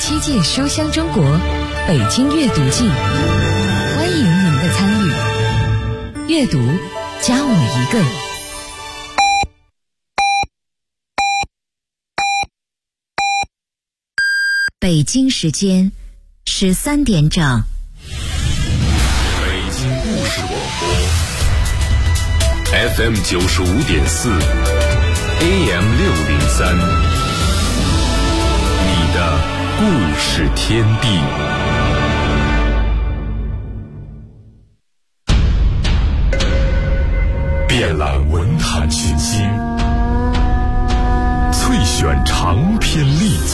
7届书香中国北京阅读季，欢迎您的参与。阅读，加我一个。 北京时间13点整。 北京故事广播 FM 95.4 AM 603，你的故事天地。遍览文坛群星，萃选长篇力作。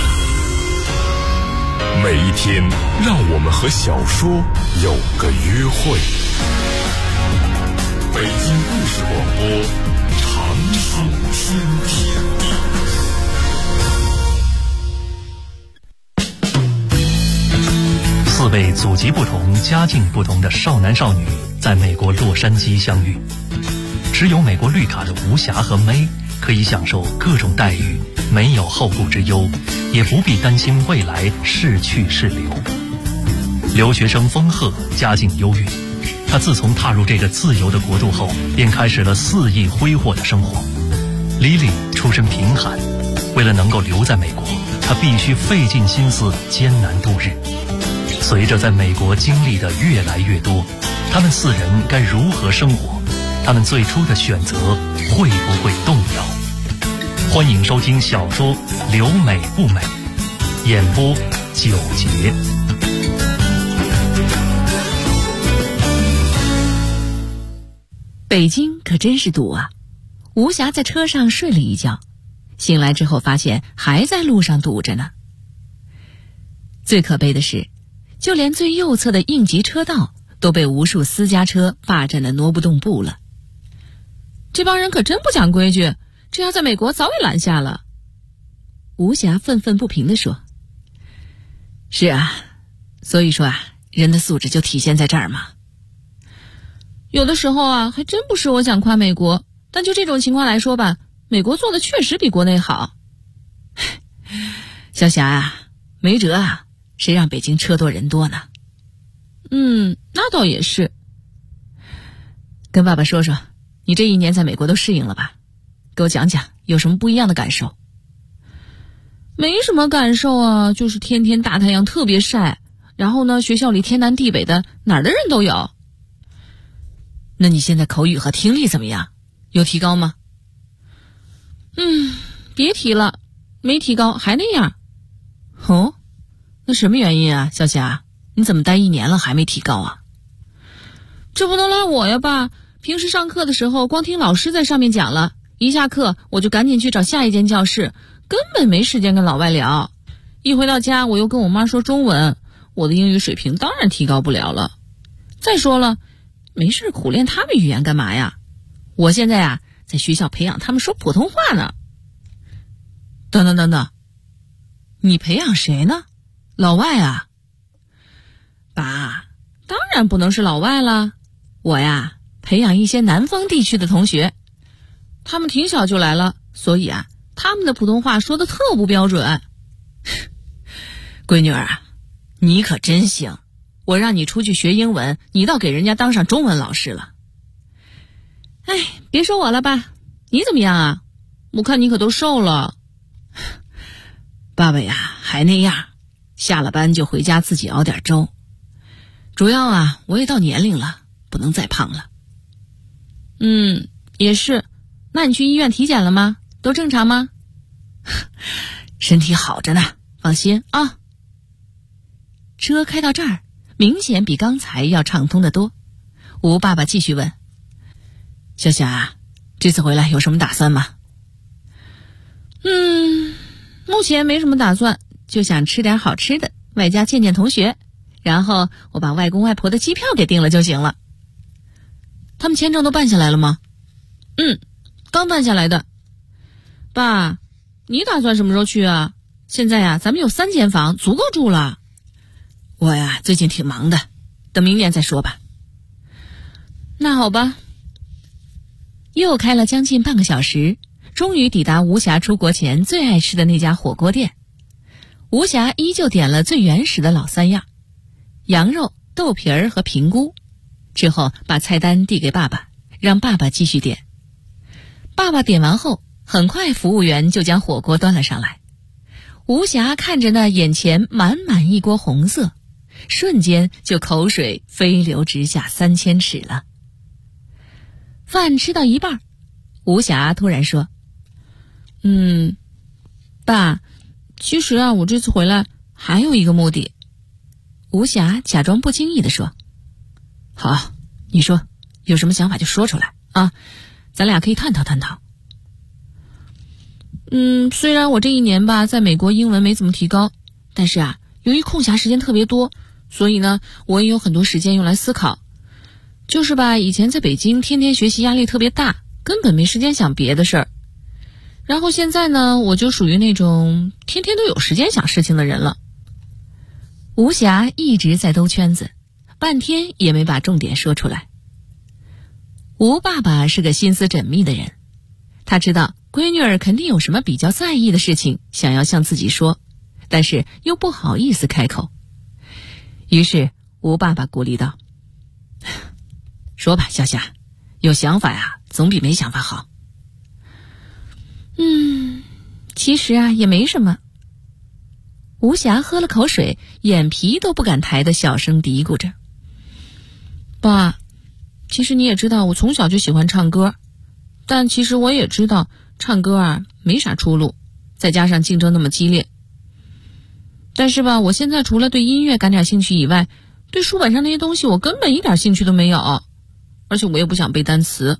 每一天，让我们和小说有个约会。北京故事广播，长长天地。 4位祖籍不同、家境不同的少男少女在美国洛杉矶相遇，持有美国绿卡的吴霞和May可以享受各种待遇，没有后顾之忧，也不必担心未来是去是留。留学生丰鹤家境优越，他自从踏入这个自由的国度后，便开始了肆意挥霍的生活。Lily 出身贫寒，为了能够留在美国，他必须费尽心思艰难度日。随着在美国经历的越来越多，他们4人该如何生活？他们最初的选择会不会动摇？欢迎收听小说《留美不美》，演播9节。 北京可真是堵啊！吴霞在车上睡了一觉，醒来之后发现还在路上堵着呢。最可悲的是，就连最右侧的应急车道都被无数私家车霸占得挪不动步了。这帮人可真不讲规矩，这要在美国早已拦下了。吴霞愤愤不平地说。是啊，所以说啊，人的素质就体现在这儿嘛。有的时候啊，还真不是我想夸美国，但就这种情况来说吧，美国做的确实比国内好。小霞啊，没辙啊，谁让北京车多人多呢？那倒也是。跟爸爸说说，你这1年在美国都适应了吧？给我讲讲有什么不一样的感受。没什么感受啊，就是天天大太阳特别晒，然后呢，学校里天南地北的，哪儿的人都有。那你现在口语和听力怎么样？有提高吗？别提了，没提高，还那样。哦，那什么原因啊，小霞？你怎么待1年了还没提高啊？这不能赖我呀，爸。平时上课的时候光听老师在上面讲了，一下课我就赶紧去找下一间教室，根本没时间跟老外聊。一回到家我又跟我妈说中文，我的英语水平当然提高不了了。再说了，没事苦练他们语言干嘛呀？我现在啊，在学校培养他们说普通话呢。等，你培养谁呢？老外啊？爸，当然不能是老外了，我呀培养一些南方地区的同学，他们挺小就来了，所以啊，他们的普通话说的特不标准。闺女儿啊，你可真行，我让你出去学英文，你倒给人家当上中文老师了。别说我了吧，你怎么样啊？我看你可都瘦了。爸爸呀，还那样，下了班就回家自己熬点粥。主要啊，我也到年龄了，不能再胖了。也是。那你去医院体检了吗？都正常吗？身体好着呢，放心啊。车开到这儿，明显比刚才要畅通得多。吴爸爸继续问：小霞，这次回来有什么打算吗？目前没什么打算，就想吃点好吃的，外加见见同学，然后我把外公外婆的机票给订了就行了。他们签证都办下来了吗？刚办下来的。爸，你打算什么时候去啊？现在呀，咱们有3间房，足够住了。我呀，最近挺忙的，等明年再说吧。那好吧。又开了将近半个小时，终于抵达吴霞出国前最爱吃的那家火锅店。 吴霞依旧点了最原始的老3样：羊肉、豆皮儿和平菇。之后把菜单递给爸爸，让爸爸继续点。爸爸点完后，很快服务员就将火锅端了上来。吴霞看着那眼前满满一锅红色，瞬间就口水飞流直下3000尺了。饭吃到一半，吴霞突然说：爸，其实啊，我这次回来还有一个目的。吴霞假装不经意地说：好，你说，有什么想法就说出来啊，咱俩可以探讨探讨。虽然我这1年吧，在美国英文没怎么提高，但是啊，由于空暇时间特别多，所以呢，我也有很多时间用来思考。就是吧，以前在北京天天学习压力特别大，根本没时间想别的事儿。然后现在呢，我就属于那种天天都有时间想事情的人了。吴霞一直在兜圈子，半天也没把重点说出来。吴爸爸是个心思缜密的人，他知道闺女儿肯定有什么比较在意的事情想要向自己说，但是又不好意思开口。于是吴爸爸鼓励道：说吧，小霞，有想法呀，总比没想法好。其实啊，也没什么。吴霞喝了口水，眼皮都不敢抬的小声嘀咕着：爸，其实你也知道我从小就喜欢唱歌，但其实我也知道唱歌啊没啥出路，再加上竞争那么激烈。但是吧，我现在除了对音乐感点兴趣以外，对书本上那些东西我根本一点兴趣都没有，而且我也不想背单词。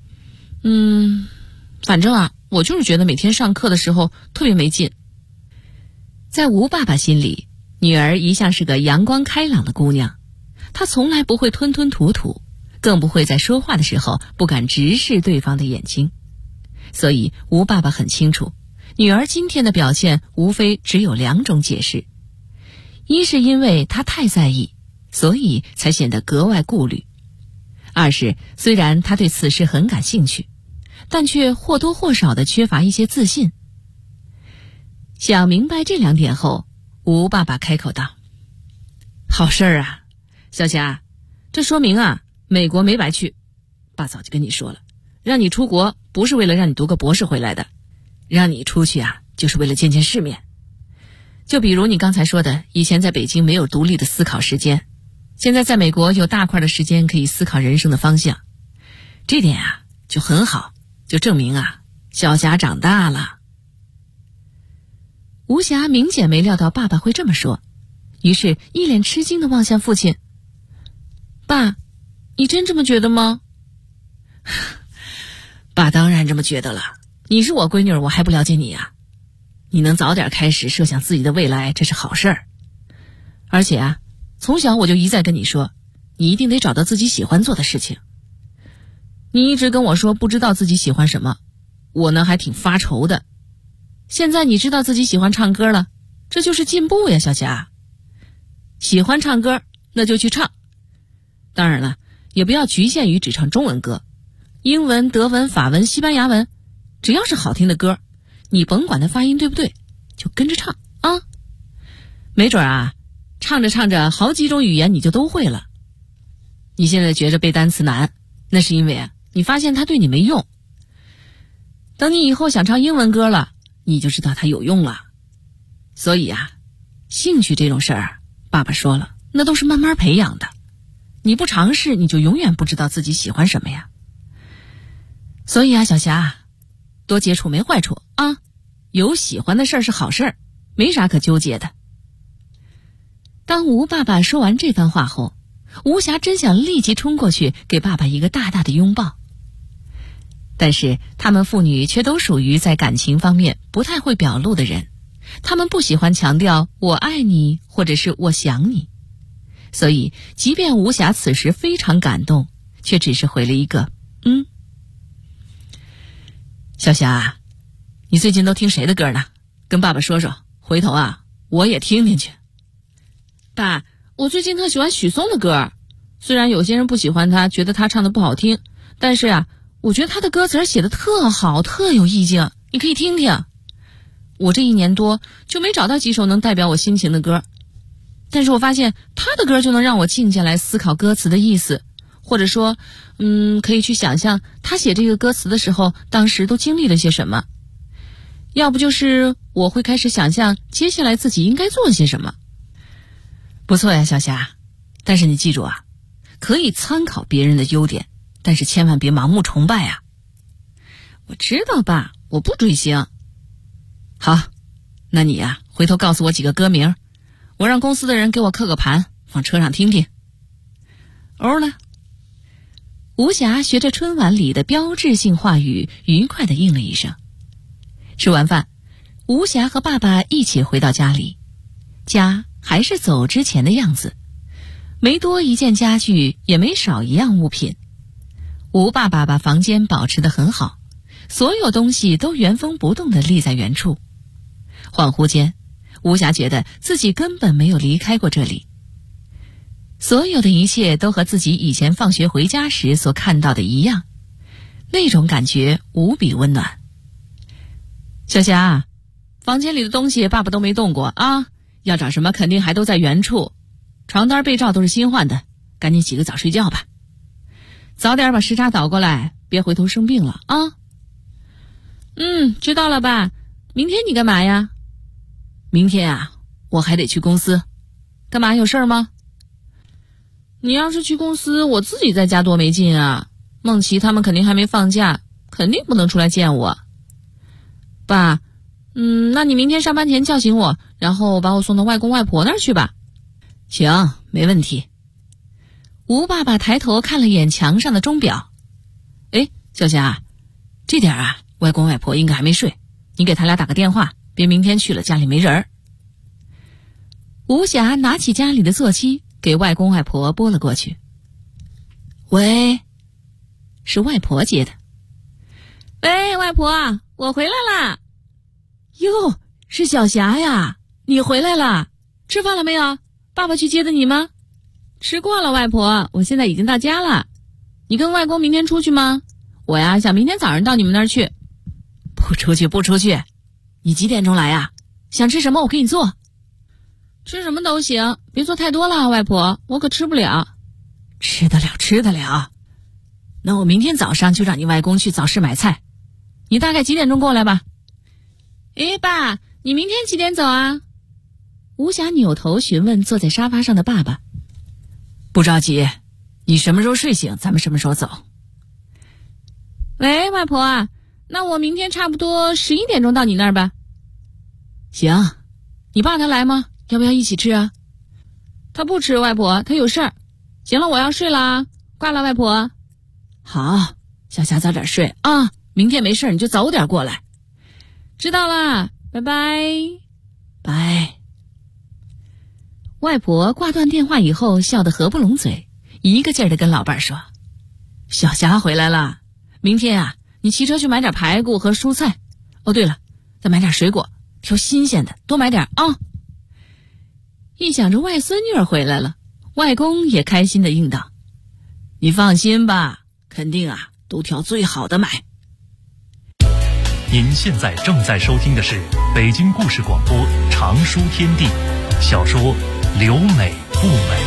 反正啊，我就是觉得每天上课的时候特别没劲。在吴爸爸心里，女儿一向是个阳光开朗的姑娘，她从来不会吞吞吐吐，更不会在说话的时候不敢直视对方的眼睛。所以吴爸爸很清楚，女儿今天的表现无非只有2种解释：一是因为她太在意，所以才显得格外顾虑；二是虽然她对此事很感兴趣，但却或多或少的缺乏一些自信。想明白这2点后，吴爸爸开口道：好事儿啊，小霞，这说明啊，美国没白去。爸早就跟你说了，让你出国不是为了让你读个博士回来的，让你出去啊，就是为了见见世面。就比如你刚才说的，以前在北京没有独立的思考时间，现在在美国有大块的时间可以思考人生的方向，这点啊就很好，就证明啊，小霞长大了。吴霞明显没料到爸爸会这么说，于是一脸吃惊地望向父亲：爸，你真这么觉得吗？爸当然这么觉得了，你是我闺女儿，我还不了解你啊？你能早点开始设想自己的未来，这是好事儿。而且啊，从小我就一再跟你说，你一定得找到自己喜欢做的事情。你一直跟我说不知道自己喜欢什么，我呢还挺发愁的。现在你知道自己喜欢唱歌了，这就是进步呀，小霞。喜欢唱歌，那就去唱。当然了，也不要局限于只唱中文歌，英文、德文、法文、西班牙文，只要是好听的歌，你甭管它发音对不对，就跟着唱啊。没准啊，唱着唱着好几种语言你就都会了。你现在觉着背单词难，那是因为啊，你发现它对你没用。等你以后想唱英文歌了，你就知道它有用了。所以啊，兴趣这种事儿，爸爸说了，那都是慢慢培养的。你不尝试，你就永远不知道自己喜欢什么呀。所以啊，小霞，多接触没坏处啊，有喜欢的事儿是好事儿，没啥可纠结的。当吴爸爸说完这番话后，吴霞真想立即冲过去给爸爸一个大大的拥抱。但是他们父女却都属于在感情方面不太会表露的人，他们不喜欢强调我爱你或者是我想你，所以即便吴霞此时非常感动，却只是回了一个小霞，你最近都听谁的歌呢？跟爸爸说说，回头啊我也听听去。爸，我最近特喜欢许嵩的歌，虽然有些人不喜欢他，觉得他唱的不好听，但是啊，我觉得他的歌词写的特好，特有意境，你可以听听。 我这1年多就没找到几首能代表我心情的歌，但是我发现他的歌就能让我静下来思考歌词的意思，或者说可以去想象他写这个歌词的时候当时都经历了些什么，要不就是我会开始想象接下来自己应该做些什么。不错呀，小霞，但是你记住啊，可以参考别人的优点，但是千万别盲目崇拜啊。我知道爸，我不追星。好，那你呀，回头告诉我几个歌名，我让公司的人给我刻个盘，放车上听听。欧呢？吴霞学着春晚里的标志性话语，愉快地应了一声。吃完饭，吴霞和爸爸一起回到家里，家还是走之前的样子，没多一件家具，也没少一样物品。吴爸爸把房间保持得很好，所有东西都原封不动地立在原处。恍惚间，吴霞觉得自己根本没有离开过这里，所有的一切都和自己以前放学回家时所看到的一样，那种感觉无比温暖。小霞，房间里的东西爸爸都没动过啊，要找什么肯定还都在原处，床单被罩都是新换的，赶紧洗个澡睡觉吧，早点把时差倒过来，别回头生病了啊。知道了爸，明天你干嘛呀？明天啊，我还得去公司。干嘛，有事儿吗？你要是去公司，我自己在家多没劲啊，梦琪他们肯定还没放假，肯定不能出来见我。爸，那你明天上班前叫醒我，然后把我送到外公外婆那儿去吧。行，没问题。吴爸爸抬头看了眼墙上的钟表，小霞，这点啊，外公外婆应该还没睡，你给他俩打个电话，别明天去了家里没人儿。吴霞拿起家里的座机，给外公外婆拨了过去。喂，是外婆接的。喂，外婆，我回来啦。哟，是小霞呀，你回来了，吃饭了没有？爸爸去接的你吗？吃过了，外婆，我现在已经到家了。你跟外公明天出去吗？我呀，想明天早上到你们那儿去。不出去，不出去。你几点钟来呀？想吃什么我给你做。吃什么都行，别做太多了，外婆，我可吃不了。吃得了，吃得了。那我明天早上就让你外公去早市买菜，你大概几点钟过来吧？爸，你明天几点走啊？吴霞扭头询问坐在沙发上的爸爸。不着急，你什么时候睡醒，咱们什么时候走。喂，外婆啊，那我明天差不多11点钟到你那儿吧。行，你爸他来吗？要不要一起吃啊？他不吃，外婆，他有事儿。行了，我要睡了啊，挂了，外婆。好，小霞早点睡啊，明天没事你就早点过来。知道了，拜拜。拜。外婆挂断电话以后笑得合不拢嘴，一个劲儿地跟老伴儿说：小霞回来了，明天啊，你骑车去买点排骨和蔬菜。哦，对了，再买点水果，挑新鲜的，多买点啊。一想着外孙女儿回来了，外公也开心地应道：你放心吧，肯定啊都挑最好的买。 您现在正在收听的是北京故事广播长书天地小说留美不美。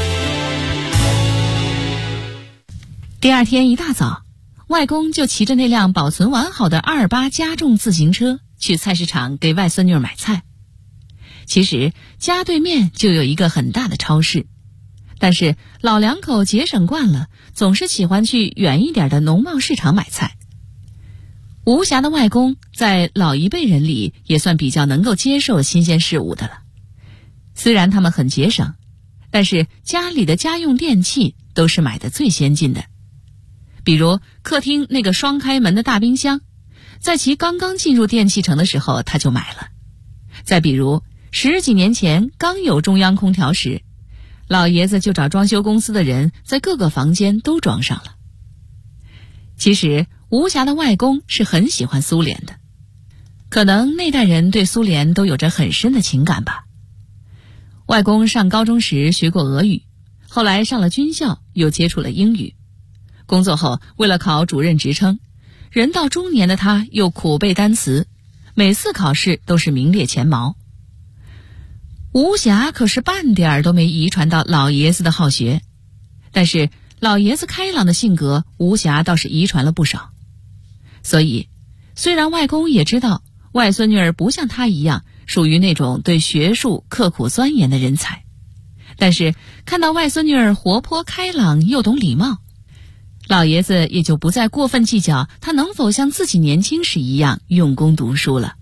第二天一大早，外公就骑着那辆保存完好的28加重自行车去菜市场给外孙女儿买菜。其实家对面就有一个很大的超市，但是老两口节省惯了，总是喜欢去远一点的农贸市场买菜。吴霞的外公在老一辈人里也算比较能够接受新鲜事物的了。虽然他们很节省，但是家里的家用电器都是买的最先进的。比如客厅那个双开门的大冰箱，在其刚刚进入电器城的时候他就买了。再比如10几年前刚有中央空调时，老爷子就找装修公司的人在各个房间都装上了。其实吴霞的外公是很喜欢苏联的，可能那代人对苏联都有着很深的情感吧。外公上高中时学过俄语，后来上了军校又接触了英语。工作后为了考主任职称，人到中年的他又苦背单词， 每次考试都是名列前茅。吴霞可是半点儿都没遗传到老爷子的好学，但是老爷子开朗的性格，吴霞倒是遗传了不少。所以虽然外公也知道外孙女儿不像他一样属于那种对学术刻苦钻研的人才，但是看到外孙女儿活泼开朗又懂礼貌，老爷子也就不再过分计较她能否像自己年轻时一样用功读书了。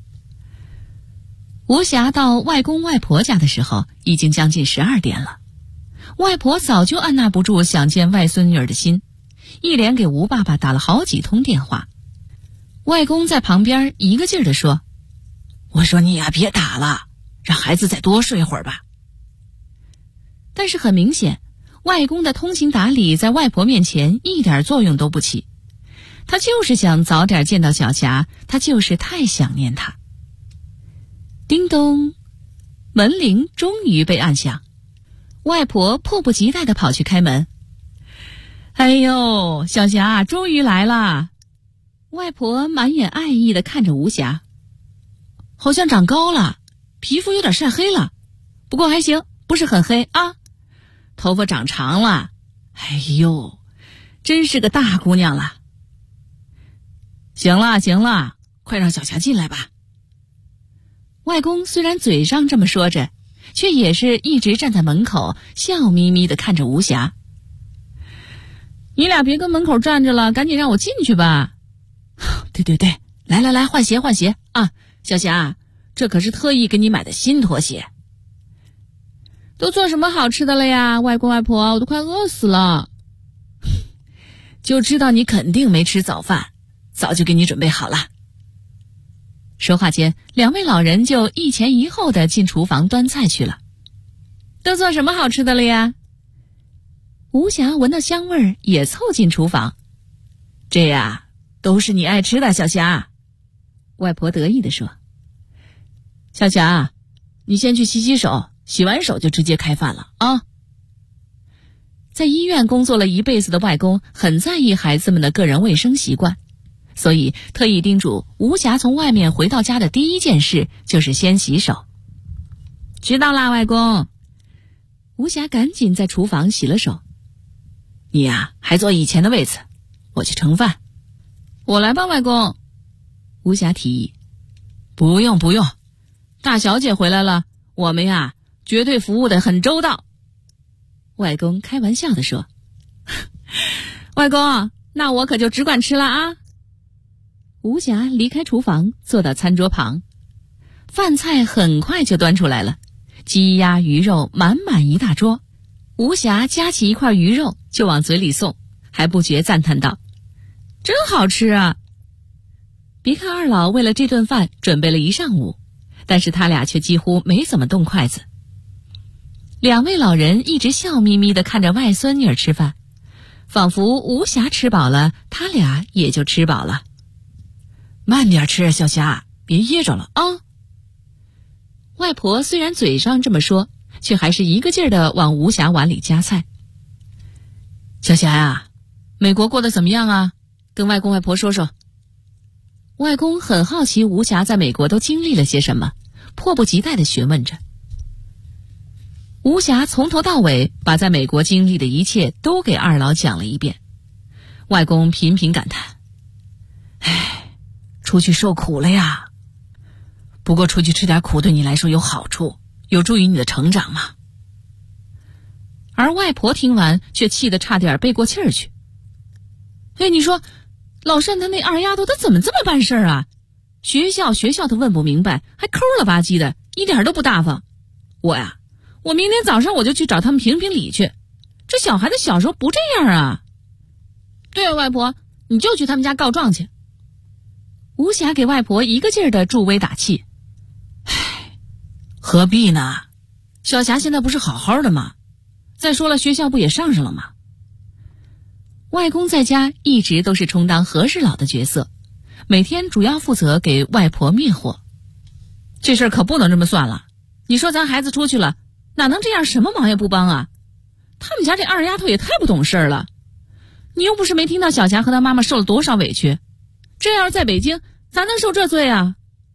吴霞到外公外婆家的时候已经将近12点了，外婆早就按捺不住想见外孙女儿的心，一连给吴爸爸打了好几通电话。外公在旁边一个劲儿地说：我说你呀，别打了，让孩子再多睡会儿吧。但是很明显，外公的通情达理在外婆面前一点作用都不起，他就是想早点见到小霞，他就是太想念她。叮咚，门铃终于被按响，外婆迫不及待地跑去开门。哎呦，小霞终于来了。外婆满眼爱意地看着吴霞，好像长高了，皮肤有点晒黑了，不过还行，不是很黑啊。头发长长了，哎呦，真是个大姑娘了。行了行了，快让小霞进来吧。外公虽然嘴上这么说着，却也是一直站在门口笑眯眯地看着吴霞。你俩别跟门口站着了，赶紧让我进去吧。对，来，换鞋啊，小霞，这可是特意给你买的新拖鞋。都做什么好吃的了呀，外公外婆，我都快饿死了。就知道你肯定没吃早饭，早就给你准备好了。说话间，两位老人就一前一后的进厨房端菜去了。都做什么好吃的了呀？吴霞闻到香味儿，也凑进厨房。这呀，都是你爱吃的，小霞。外婆得意地说。小霞，你先去洗手，洗完手就直接开饭了啊。在医院工作了一辈子的外公很在意孩子们的个人卫生习惯，所以特意叮嘱吴霞从外面回到家的第一件事就是先洗手。知道啦，外公。吴霞赶紧在厨房洗了手。你呀，还坐以前的位子，我去盛饭。我来吧，外公。吴霞提议。不用，大小姐回来了，我们呀绝对服务得很周到。外公开玩笑地说。外公，那我可就只管吃了啊。吴霞离开厨房，坐到餐桌旁，饭菜很快就端出来了，鸡鸭鱼肉满满一大桌。吴霞夹起一块鱼肉就往嘴里送，还不觉赞叹道：真好吃啊。别看二老为了这顿饭准备了一上午，但是他俩却几乎没怎么动筷子。两位老人一直笑眯眯地看着外孙女儿吃饭，仿佛吴霞吃饱了，他俩也就吃饱了。慢点吃，小霞，别噎着了啊。外婆虽然嘴上这么说，却还是一个劲儿地往吴霞碗里夹菜。小霞呀，美国过得怎么样啊？跟外公外婆说说。外公很好奇吴霞在美国都经历了些什么，迫不及待地询问着。吴霞从头到尾把在美国经历的一切都给二老讲了一遍。外公频频感叹：唉，出去受苦了呀。不过出去吃点苦对你来说有好处，有助于你的成长嘛。而外婆听完却气得差点背过气儿去。哎，你说老单他那二丫头他怎么这么办事啊？学校他问不明白，还抠了吧唧的，一点都不大方。我明天早上我就去找他们评评理去。这小孩子小时候不这样啊。对啊，外婆，你就去他们家告状去。吴霞给外婆一个劲儿的助威打气。唉，何必呢？小霞现在不是好好的吗？再说了，学校不也上了吗？外公在家一直都是充当和事佬的角色，每天主要负责给外婆灭火。这事儿可不能这么算了，你说咱孩子出去了，哪能这样什么忙也不帮啊？他们家这二丫头也太不懂事了。你又不是没听到小霞和她妈妈受了多少委屈，这要是在北京，咱能受这罪啊？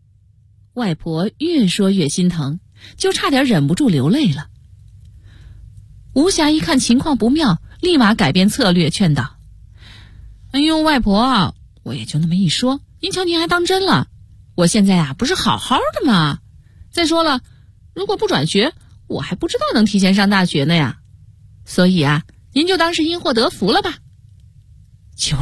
外婆越说越心疼，就差点忍不住流泪了。吴霞一看情况不妙，立马改变策略，劝道：哎呦，外婆，我也就那么一说，您瞧您还当真了。我现在呀，不是好好的吗？再说了，如果不转学，我还不知道能提前上大学呢呀。所以啊，您就当是因祸得福了吧。就是，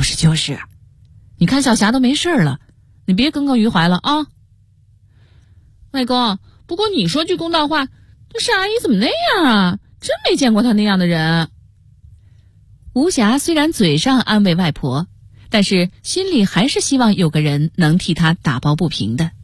你看小霞都没事了，你别耿耿于怀了啊。外公，不过你说句公道话，这单阿姨怎么那样啊？真没见过她那样的人。吴霞虽然嘴上安慰外婆，但是心里还是希望有个人能替她打抱不平的。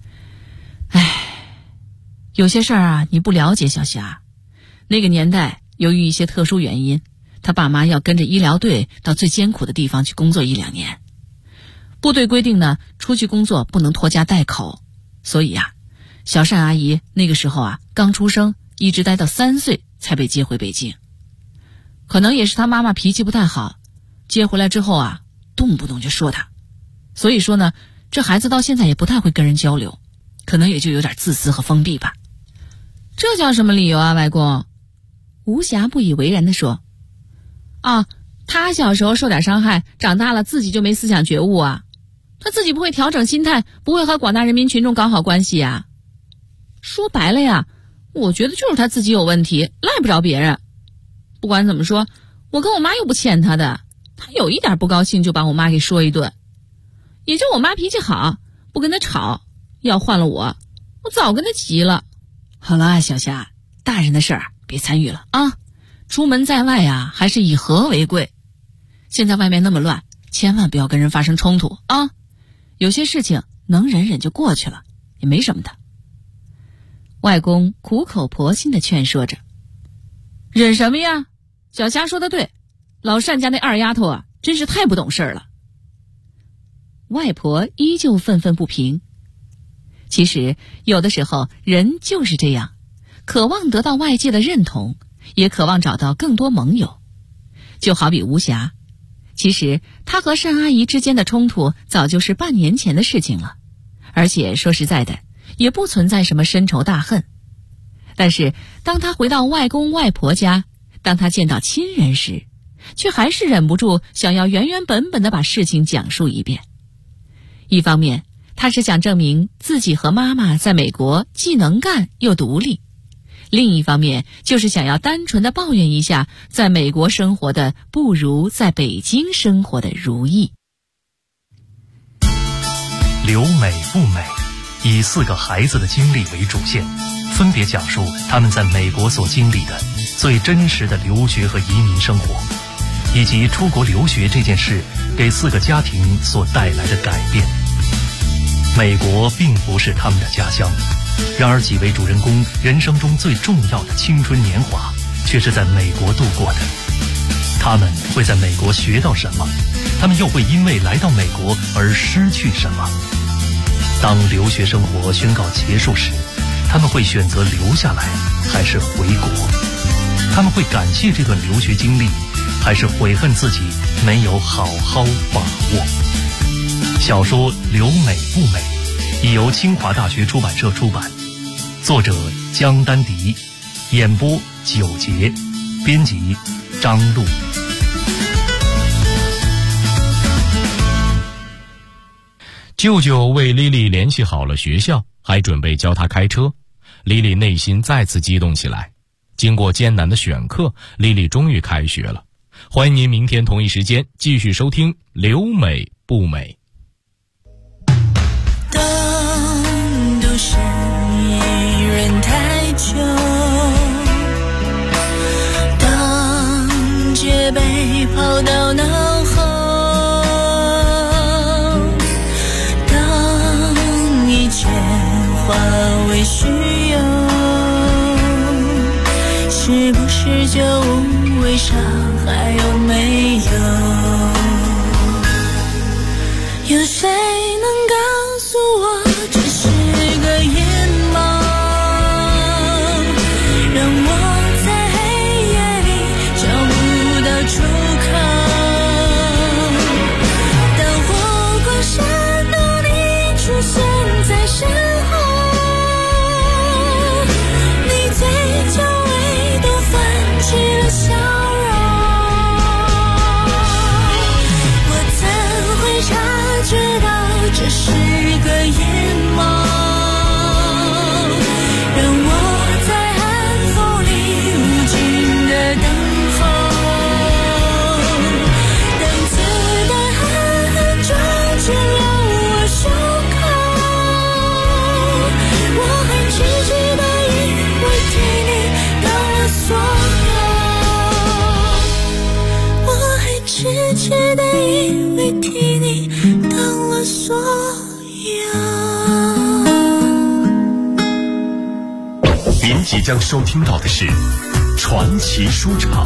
有些事儿啊，你不了解小霞。那个年代，由于一些特殊原因，她爸妈要跟着医疗队到最艰苦的地方去工作1-2年。部队规定呢，出去工作不能拖家带口，所以啊，小单阿姨那个时候啊刚出生，一直待到3岁才被接回北京。可能也是她妈妈脾气不太好，接回来之后啊，动不动就说她，所以说呢，这孩子到现在也不太会跟人交流，可能也就有点自私和封闭吧。这叫什么理由啊，外公？吴霞不以为然地说：啊，他小时候受点伤害，长大了自己就没思想觉悟啊？他自己不会调整心态，不会和广大人民群众搞好关系呀？说白了呀，我觉得就是他自己有问题，赖不着别人。不管怎么说，我跟我妈又不欠他的，他有一点不高兴就把我妈给说一顿。也就我妈脾气好，不跟他吵，要换了我早跟他急了。好了，小霞，大人的事儿别参与了啊！出门在外啊，还是以和为贵。现在外面那么乱，千万不要跟人发生冲突啊！有些事情能忍忍就过去了，也没什么的。外公苦口婆心地劝说着：忍什么呀？小霞说的对，老单家那二丫头啊，真是太不懂事了。外婆依旧愤愤不平。其实有的时候人就是这样，渴望得到外界的认同，也渴望找到更多盟友。就好比吴霞，其实她和单阿姨之间的冲突早就是半年前的事情了，而且说实在的，也不存在什么深仇大恨。但是当她回到外公外婆家，当她见到亲人时，却还是忍不住想要原原本本地把事情讲述一遍。一方面，他是想证明自己和妈妈在美国既能干又独立，另一方面就是想要单纯地抱怨一下在美国生活的不如在北京生活的如意。 留美不美，以4个孩子的经历为主线，分别讲述他们在美国所经历的最真实的留学和移民生活，以及出国留学这件事给4个家庭所带来的改变。美国并不是他们的家乡，然而几位主人公人生中最重要的青春年华却是在美国度过的。他们会在美国学到什么？他们又会因为来到美国而失去什么？当留学生活宣告结束时，他们会选择留下来还是回国？他们会感谢这段留学经历，还是悔恨自己没有好好把握？小说《留美不美》已由清华大学出版社出版，作者江丹迪，演播9节，编辑张璐。 舅舅为莉莉联系好了学校，还准备教她开车。莉莉内心再次激动起来。经过艰难的选课，莉莉终于开学了。欢迎您明天同一时间继续收听《留美不美》。 当都市一人太久，当戒备跑到脑后，当一切化为虚有，是不是就无谓伤还有没有？有谁能告诉我这是个眼盲，让我在黑夜里找不到出口？当火光闪动，你出现在身后， 您即将收听到的是传奇书场，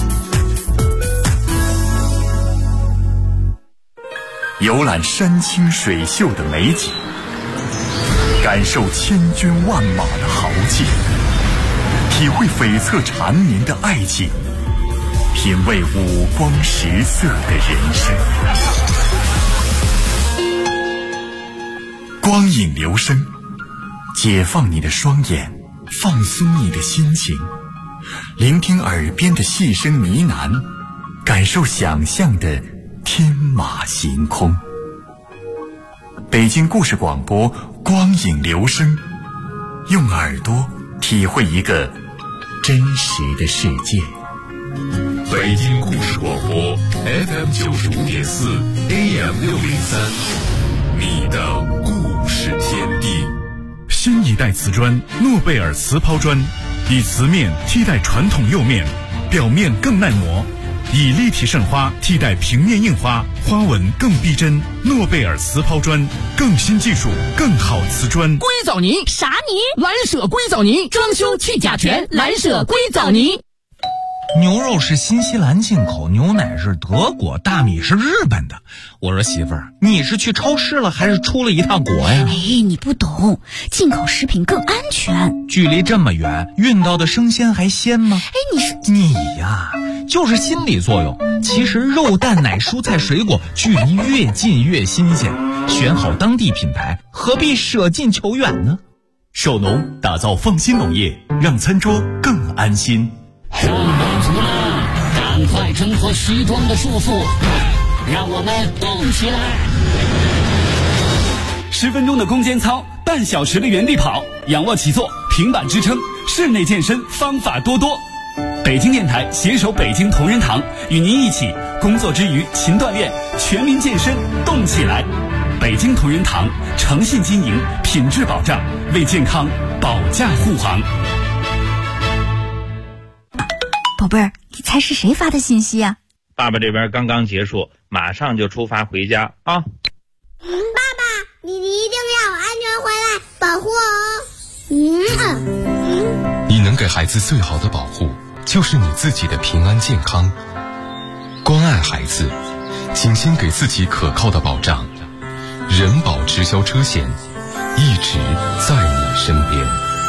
游览山清水秀的美景，感受千军万马的豪气，体会悱恻缠绵的爱情，品味五光十色的人生。光影流声，解放你的双眼，放松你的心情，聆听耳边的细声呢喃，感受想象的天马行空。北京故事广播，光影流声，用耳朵体会一个真实的世界。 北京故事广播 FM 95.4 AM 603，你的故事天地。 新一代瓷砖诺贝尔瓷抛砖，以瓷面替代传统釉面，表面更耐磨，以立体渗花替代平面印花，花纹更逼真。诺贝尔瓷抛砖，更新技术，更好瓷砖。 硅藻泥啥泥？蓝舍硅藻泥，装修去甲醛，蓝舍硅藻泥。 牛肉是新西兰进口，牛奶是德国，大米是日本的。我说媳妇儿，你是去超市了还是出了一趟国呀？ 哎，你不懂，进口食品更安全。 距离这么远，运到的生鲜还鲜吗？ 哎， 你呀，就是心理作用。其实肉蛋奶蔬菜水果距离越近越新鲜，选好当地品牌，何必舍近求远呢？ 守农打造放心农业，让餐桌更安心。 上班族们，赶快挣脱西装的束缚，让我们动起来 ！10分钟的攻坚操，半小时的原地跑，仰卧起坐，平板支撑，室内健身方法多多。北京电台携手北京同仁堂，与您一起工作之余勤锻炼，全民健身动起来。北京同仁堂诚信经营，品质保障，为健康保驾护航。 宝贝儿，你猜是谁发的信息啊？ 爸爸这边刚刚结束，马上就出发回家啊！ 爸爸，你一定要安全回来，保护我。 你能给孩子最好的保护，就是你自己的平安健康。关爱孩子，请先给自己可靠的保障。人保直销车险，一直在你身边。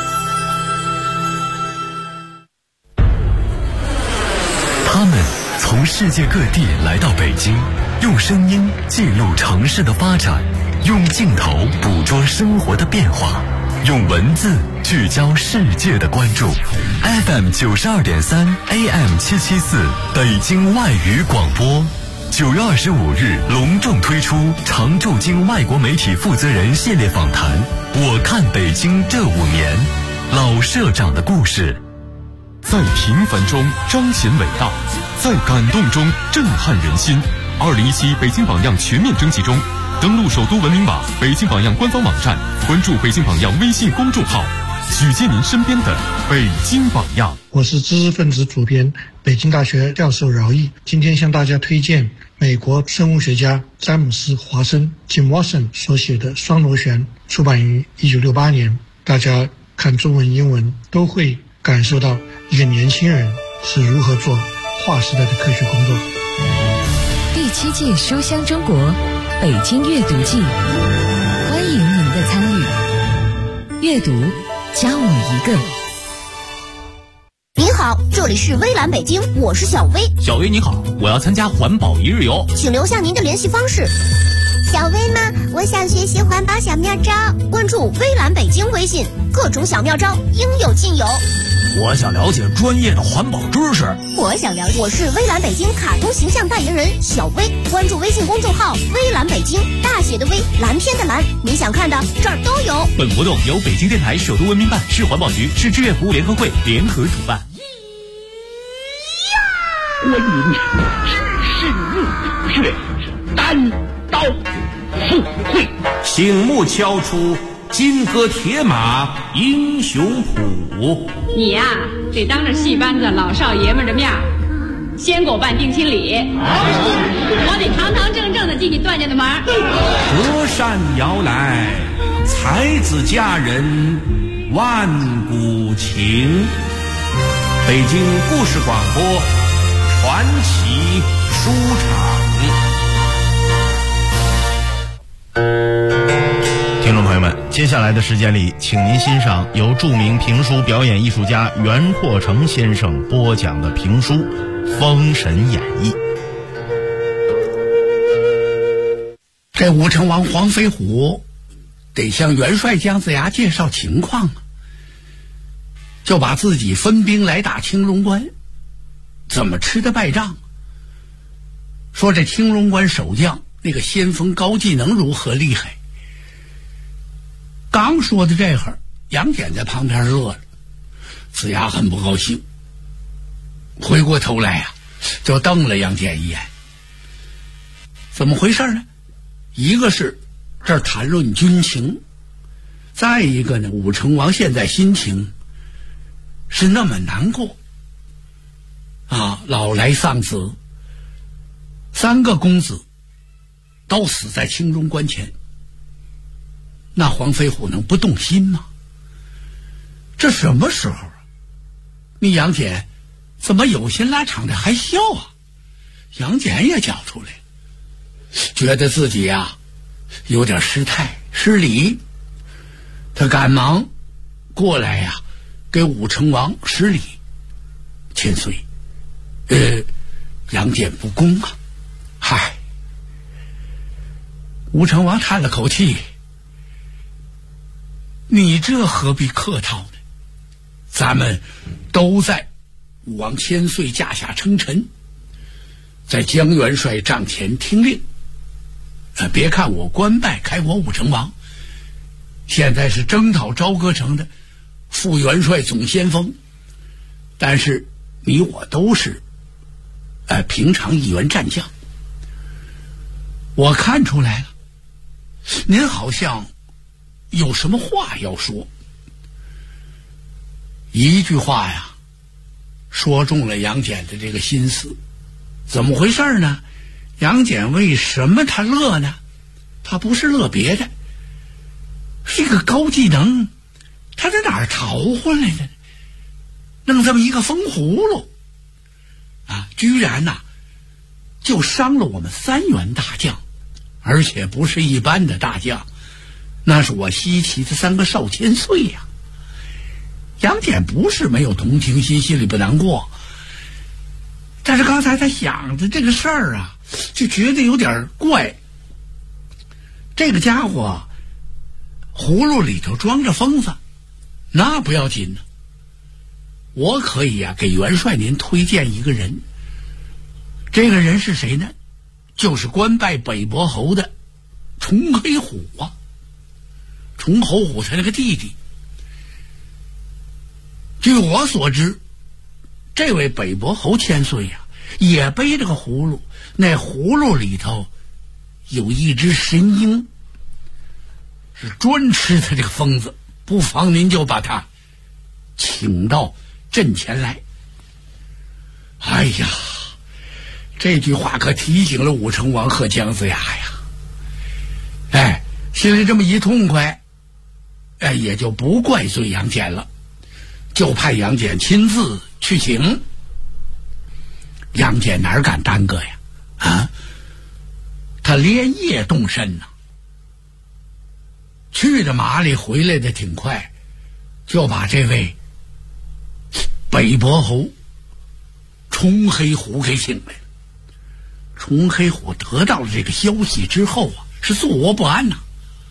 他们从世界各地来到北京，用声音记录城市的发展，用镜头捕捉生活的变化，用文字聚焦世界的关注。FM 92.3 AM 774北京外语广播，9月25日隆重推出常驻京外国媒体负责人系列访谈。我看北京这5年，老社长的故事。 在平凡中彰显伟大，在感动中震撼人心。2017北京榜样全面征集中，登录首都文明网、北京榜样官方网站，关注北京榜样微信公众号，举荐您身边的北京榜样。 我是知识分子主编，北京大学教授饶毅，今天向大家推荐美国生物学家詹姆斯·华生 Jim Watson 所写的《双螺旋》，出版于1968年。大家看中文、英文都会感受到一个年轻人是如何做划时代的科学工作。 第7届书香中国北京阅读季，欢迎您的参与。阅读加我一个。 您好，这里是微蓝北京，我是小薇。 小薇你好，我要参加环保一日游， 请留下您的联系方式。 小薇吗？我想学习环保小妙招， 关注微蓝北京微信，各种小妙招应有尽有。 我想了解专业的环保知识。 我想了解，我是微蓝北京卡通形象代言人小薇，关注微信公众号微蓝北京，大写的微，蓝天的蓝，你想看的这儿都有。 本活动由北京电台首都文明办、市环保局、市志愿服务联合会联合主办。 关云知识入血，单刀赴会， 醒目敲出金戈铁马英雄谱。 你呀，得当着戏班子老少爷们的面，先给我办定亲礼，我得堂堂正正的进你段家的门。 隔山摇来，才子佳人万古情。北京故事广播传奇书场。 听众朋友们，接下来的时间里，请您欣赏由著名评书表演艺术家袁阔成先生播讲的评书《封神演义》。 这武成王黄飞虎得向元帅姜子牙介绍情况啊，就把自己分兵来打青龙关，怎么吃的败仗？说这青龙关守将那个先锋高技能如何厉害。刚说的这会儿，杨戬在旁边乐了，子牙很不高兴，回过头来呀，就瞪了杨戬一眼。怎么回事呢？一个是这儿谈论军情，再一个呢，武成王现在心情是那么难过啊，老来丧子，3个公子都死在青龙关前，那黄飞虎能不动心吗？这什么时候啊？你杨戬怎么有心拉场的还笑啊？杨戬也叫出来，觉得自己呀有点失态失礼，他赶忙过来呀给武成王施礼。千岁，杨戬不恭啊。嗨，武成王叹了口气，你这何必客套呢？咱们都在武王千岁驾下称臣，在姜元帅帐前听令。别看我官拜开国武成王，现在是征讨朝歌城的副元帅总先锋，但是你我都是平常一员战将。我看出来了，您好像有什么话要说。一句话呀，说中了杨戬的这个心思。怎么回事呢？杨戬为什么他乐呢？他不是乐别的，这个高技能他在哪儿淘回来的呢？弄这么一个风葫芦啊，居然呐就伤了我们3员大将，而且不是一般的大将，那是我西岐的3个少千岁呀。杨戬不是没有同情心，心里不难过，但是刚才他想的这个事儿啊，就觉得有点怪。这个家伙葫芦里头装着疯子，那不要紧呢。我可以啊给元帅您推荐一个人，这个人是谁呢？就是官拜北伯侯的崇黑虎啊，崇侯虎他那个弟弟。据我所知，这位北伯侯千岁呀，也背着个葫芦，那葫芦里头有一只神鹰，是专吃他这个疯子。不妨您就把他请到阵前来。哎呀，这句话可提醒了武成王和姜子牙呀。心里这么一痛快，也就不怪罪杨戬了，就派杨戬亲自去请。杨戬哪敢耽搁呀？他连夜动身呐，去的麻利，回来的挺快，就把这位北伯侯崇黑虎给请来了。崇黑虎得到了这个消息之后啊，是坐卧不安呐。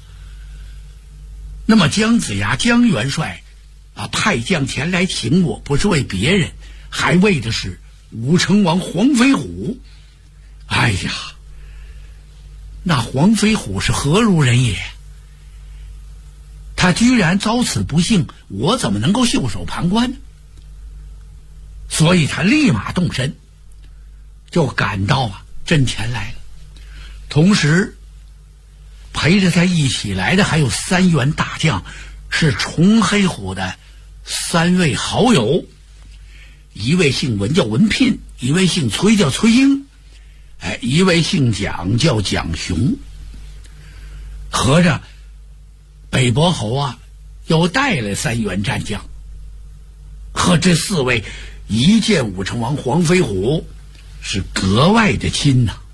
那么姜子牙姜元帅派将前来请我，不是为别人，还为的是武成王黄飞虎。哎呀，那黄飞虎是何如人也？他居然遭此不幸，我怎么能够袖手旁观呢？所以他立马动身，就赶到阵前来了。同时陪着他一起来的还有3员大将，是崇黑虎的3位好友，一位姓文叫文聘，一位姓崔叫崔英，一位姓蒋叫蒋雄。合着北伯侯又带来3员战将， 和这4位一见武成王黄飞虎是格外的亲呐。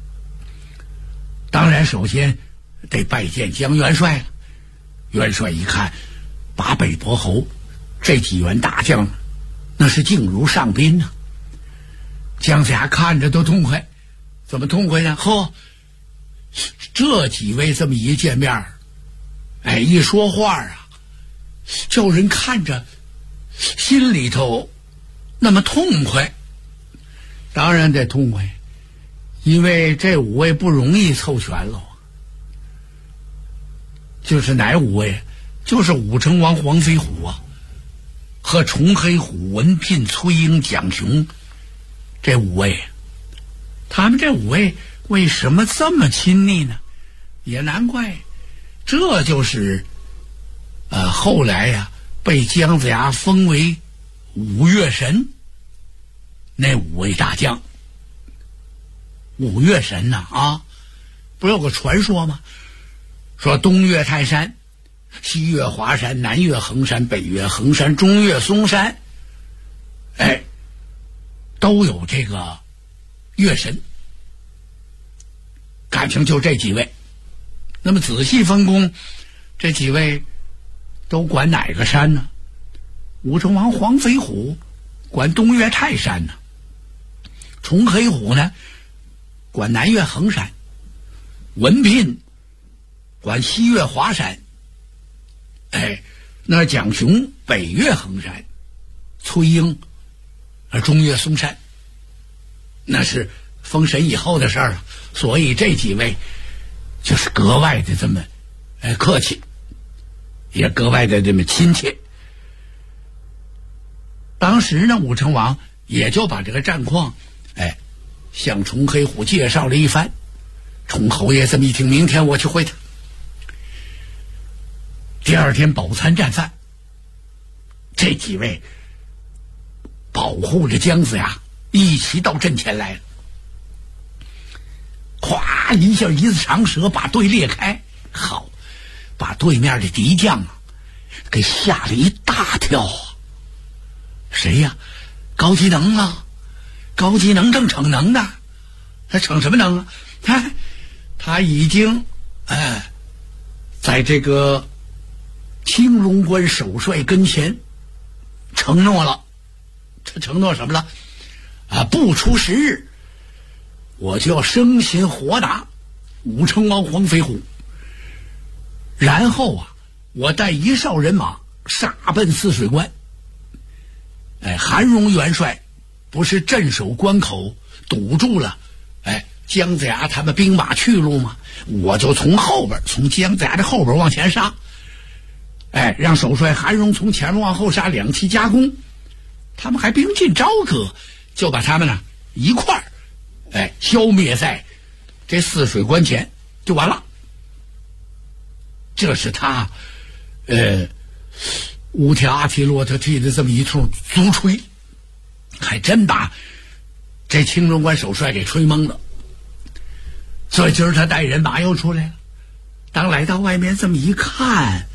当然首先得拜见江元帅了。元帅一看把北伯侯这几员大将那是敬如上宾呐。姜子牙看着都痛快，怎么痛快呢？这几位这么一见面，一说话啊，叫人看着心里头那么痛快。当然得痛快，因为这5位不容易凑全了。就是哪5位？就是武成王黄飞虎啊，和崇黑虎、文聘、崔英、蒋雄这5位。他们这5位为什么这么亲密呢？也难怪，这就是后来呀被姜子牙封为5岳神那5位大将。5岳神呐不是有个传说吗？说东岳泰山，西岳华山，南岳衡山，北岳衡山，中岳嵩山，都有这个岳神，感情就这几位。那么仔细分工，这几位都管哪个山呢？武成王黄飞虎管东岳泰山呢，崇黑虎呢管南岳衡山，文聘管西岳华山，那蒋雄北岳衡山，崔英中岳嵩山，那是封神以后的事儿了。所以这几位就是格外的这么客气，也格外的这么亲切。当时呢，武成王也就把这个战况向崇黑虎介绍了一番。崇侯爷这么一听，明天我去会他。第2天饱餐战饭，这几位保护着姜子牙一起到阵前来了。咵一下一字长蛇把队裂开，好，把对面的敌将给吓了一大跳啊！谁呀？高机能啊！高机能正逞能呢，他逞什么能啊？他已经在这个青龙关首帅跟前承诺了。他承诺什么了？不出10日，我就要生擒活拿武成王黄飞虎，然后我带1哨人马杀奔泗水关。韩荣元帅不是镇守关口，堵住了姜子牙他们兵马去路吗？我就从姜子牙的后边往前杀，让首帅韩荣从前面往后杀，2期夹攻，他们还兵进朝歌，就把他们一块消灭在这泗水关前就完了。这是他乌提阿提洛特踢的这么一通足吹，还真把这青龙关首帅给吹懵了。所以今儿他带人马又出来了。当来到外面这么一看，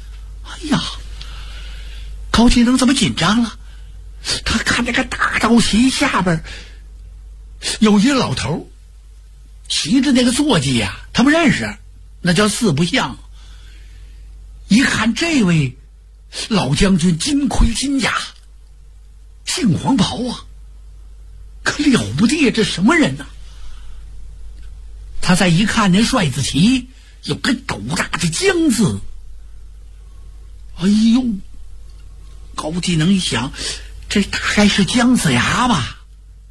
高机能怎么紧张了？他看这个大刀旗下边有一老头骑着那个坐骑他不认识，那叫四不像。一看这位老将军金盔金甲杏黄袍可了不得，这什么人呢？他再一看那帅字旗有个斗大的江字，高技能一想，这大概是姜子牙吧。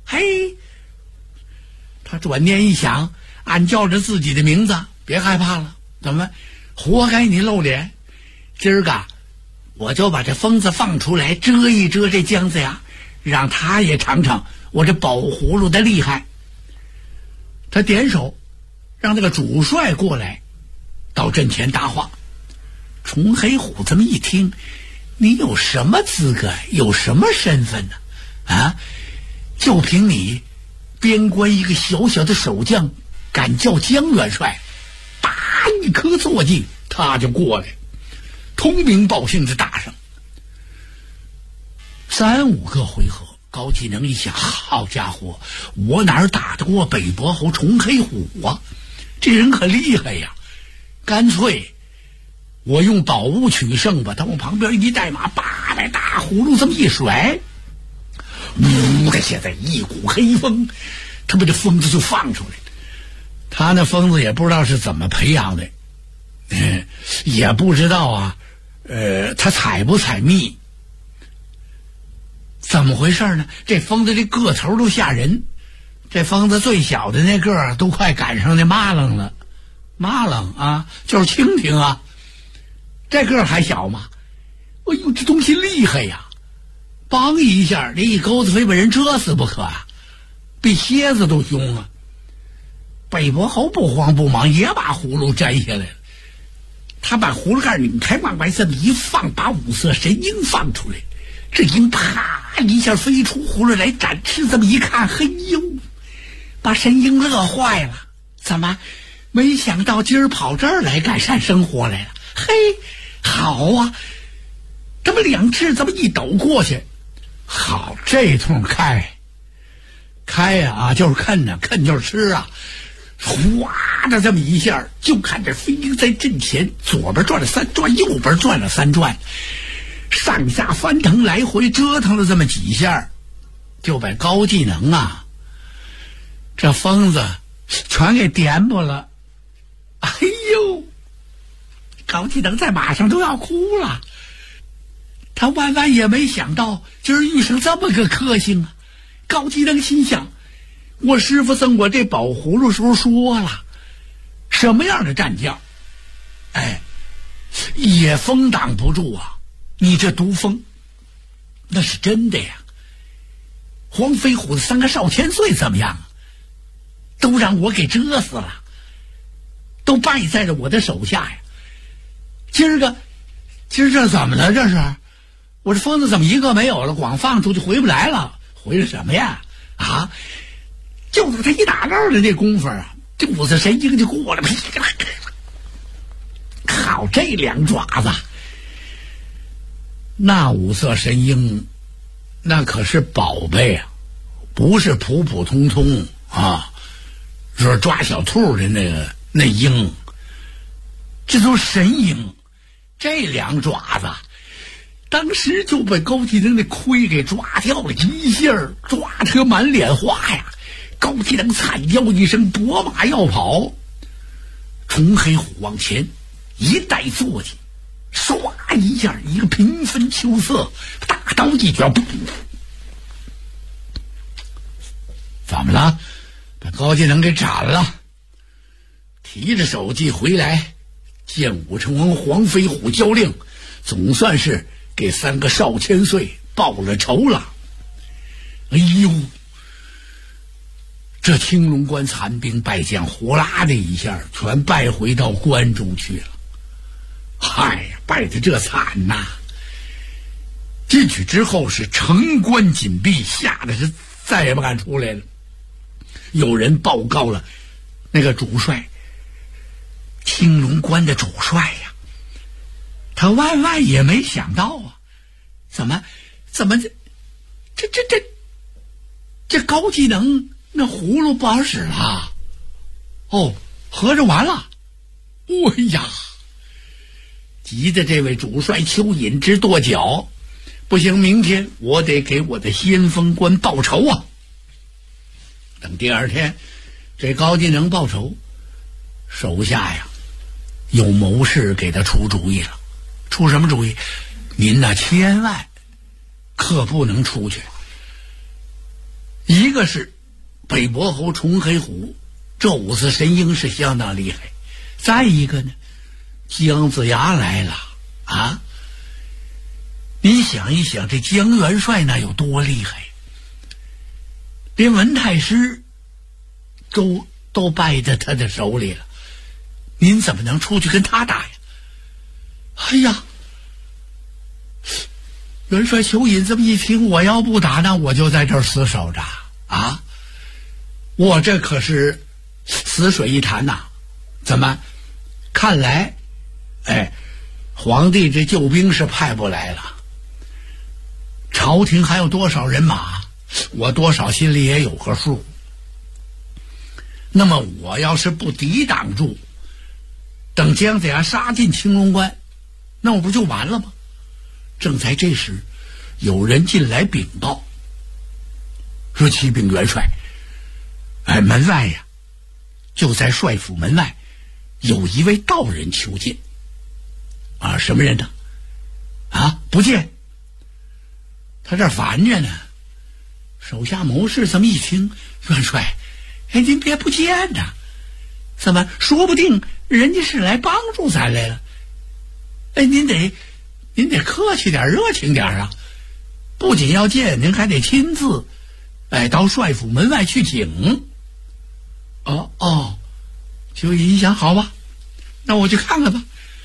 他转念一想，俺叫着自己的名字，别害怕了，怎么活该你露脸？今儿个我就把这疯子放出来，遮一遮这姜子牙，让他也尝尝我这宝葫芦的厉害。他点手让那个主帅过来到阵前搭话。崇黑虎这么一听，你有什么资格，有什么身份呢？就凭你边关一个小小的守将，敢叫姜元帅？打一颗坐骑他就过来，通名报姓的大声。 3、5个回合，高继能一想，好家伙，我哪儿打得过北伯侯崇黑虎啊？这人可厉害呀！干脆我用宝物取胜吧，他往旁边一带马，把那大葫芦这么一甩，的现在一股黑风，他把这疯子就放出来了。他那疯子也不知道是怎么培养的，也不知道啊，他采不采蜜？怎么回事呢？这疯子这个头都吓人，这疯子最小的那个都快赶上那马楞了，马楞啊，就是蜻蜓啊，这个还小吗？哎呦，这东西厉害呀！梆一下，这一钩子非把人蛰死不可啊，比蝎子都凶啊！北伯侯不慌不忙，也把葫芦摘下来了。他把葫芦盖拧开，往外这么一放，把五色神鹰放出来。这鹰啪一下飞出葫芦来，展翅这么一看，嘿呦，把神鹰乐坏了。怎么？没想到今儿跑这儿来改善生活来了？嘿，好啊！这么两翅这么一抖过去，好，这通开啊，就是啃呢，啃就是吃啊！哗的这么一下，就看这飞鹰在阵前，左边转了3转，右边转了3转，上下翻腾来回折腾了这么几下，就把高继能啊这疯子全给颠簸了。哎呦，高继能在马上都要哭了。他万万也没想到今儿遇上这么个克星啊！高继能心想，我师傅赠我这宝葫芦时候说了，什么样的战将，也风挡不住啊！你这毒风，那是真的呀！黄飞虎的3个少千岁怎么样啊？都让我给蛰死了，都败在了我的手下呀！今儿这怎么了？这是我这疯子怎么一个没有了？光放出去回不来了，回来什么呀？啊！就在他一打那儿的那功夫啊，这五色神鹰就过来，靠，这2爪子！那五色神鹰，那可是宝贝啊，不是普普通通啊，说抓小兔的那鹰，这都是神鹰，这2爪子。当时就把高继能那盔给抓掉了，一下抓他满脸花呀！高继能惨叫一声，拨马要跑。崇黑虎往前一带坐骑，唰一下一个平分秋色，大刀一卷，怎么了？把高继能给斩了。提着手机回来，见武成王黄飞虎交令，总算是给3个少千岁报了仇了。哎呦，这青龙关残兵败将呼啦的一下全败回到关中去了。嗨呀，败得这惨呐！进去之后是城关紧闭，吓得是再也不敢出来了。有人报告了那个主帅，青龙关的主帅呀，他万万也没想到啊，怎么这高技能那葫芦不好使了？哦，合着完了！哎呀，急得这位主帅邱隐直跺脚，不行，明天我得给我的先锋官报仇啊！等第2天，这高技能报仇，手下呀有谋士给他出主意了。出什么主意？您呐，千万可不能出去。一个是北伯侯崇黑虎，这5色神鹰是相当厉害。再一个呢，姜子牙来了啊！你想一想，这姜元帅那有多厉害，连文太师都败在他的手里了，您怎么能出去跟他打呀？哎呀，元帅邱隐这么一听，我要不打，那我就在这儿死守着啊！我这可是死水一潭呐！怎么？看来，皇帝这救兵是派不来了。 朝廷还有多少人马，我多少心里也有个数。那么我要是不抵挡住，等姜子牙杀进青龙关，那我不就完了吗？正在这时，有人进来禀报，说启禀元帅，门外呀，就在帅府门外有一位道人求见。什么人呢？不见。他这烦着呢。手下谋士这么一听，元帅，您别不见呐，怎么说不定人家是来帮助咱来了。您得客气点，热情点啊！不仅要见，您还得亲自到帅府门外去请。就一想，好吧，那我去看看吧。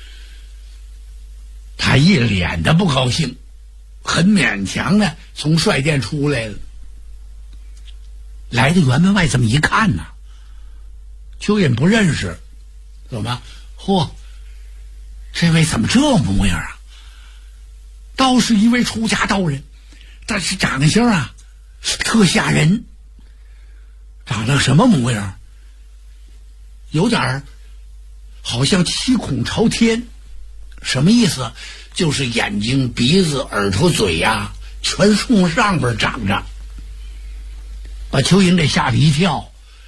他一脸的不高兴，很勉强的从帅殿出来了。来到辕门外这么一看呢，蚯蚓不认识，怎么？这位怎么这模样啊？倒是一位出家道人，但是长相特吓人。长得什么模样？有点好像七孔朝天。什么意思？就是眼睛、鼻子、耳朵、嘴全冲上边长着，把蚯蚓给吓了一跳。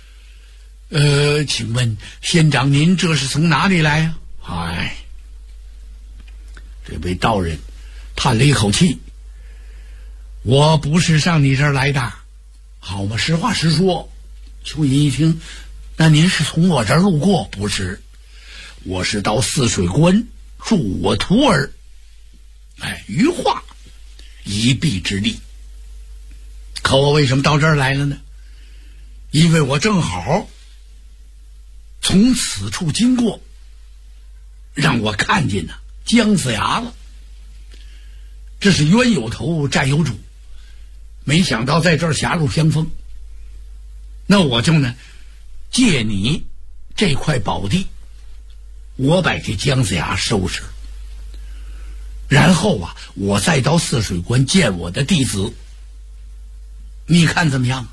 请问仙长，您这是从哪里来呀？这位道人叹了一口气，我不是上你这儿来的。好嘛，实话实说。蚯蚓一听，那您是从我这儿路过？不是，我是到泗水关助我徒儿于化一臂之力。可我为什么到这儿来了呢？因为我正好从此处经过，让我看见姜子牙了。这是冤有头债有主，没想到在这儿狭路相逢。那我就借你这块宝地，我把这姜子牙收拾，然后我再到泗水关见我的弟子，你看怎么样？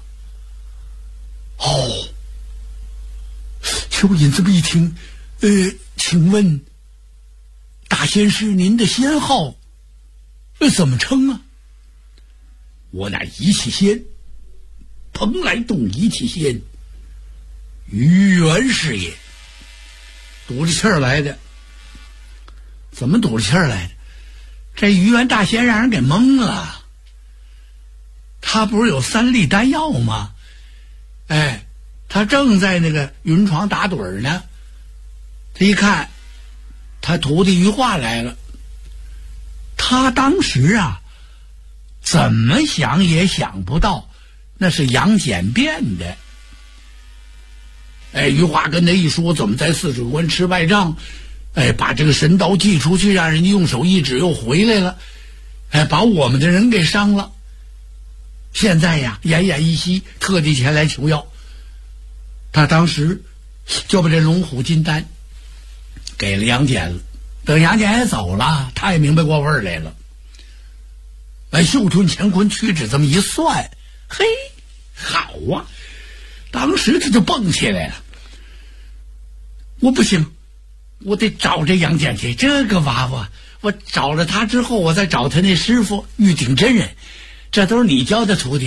蚯蚓这么一听，请问大仙师您的仙号怎么称啊？我乃一气仙，蓬莱洞一气仙，于元是也。堵着气儿来的。怎么堵着气儿来的？这于元大仙让人给蒙了。他不是有3粒丹药吗？他正在那个云床打盹呢。他一看，他徒弟于化来了。他当时怎么想也想不到，那是杨戬变的。于化跟他一说，怎么在泗水关吃败仗，把这个神刀寄出去，让人家用手一指又回来了，把我们的人给伤了。现在奄奄一息，特地前来求药。他当时就把这龙虎金丹给了杨戬了。等杨戬也走了，他也明白过味儿来了。袖吞乾坤，屈指这么一算，嘿，好啊！当时他就蹦起来了。我不行，我得找这杨戬去。这个娃娃，我找了他之后，我再找他那师傅玉鼎真人，这都是你教的徒弟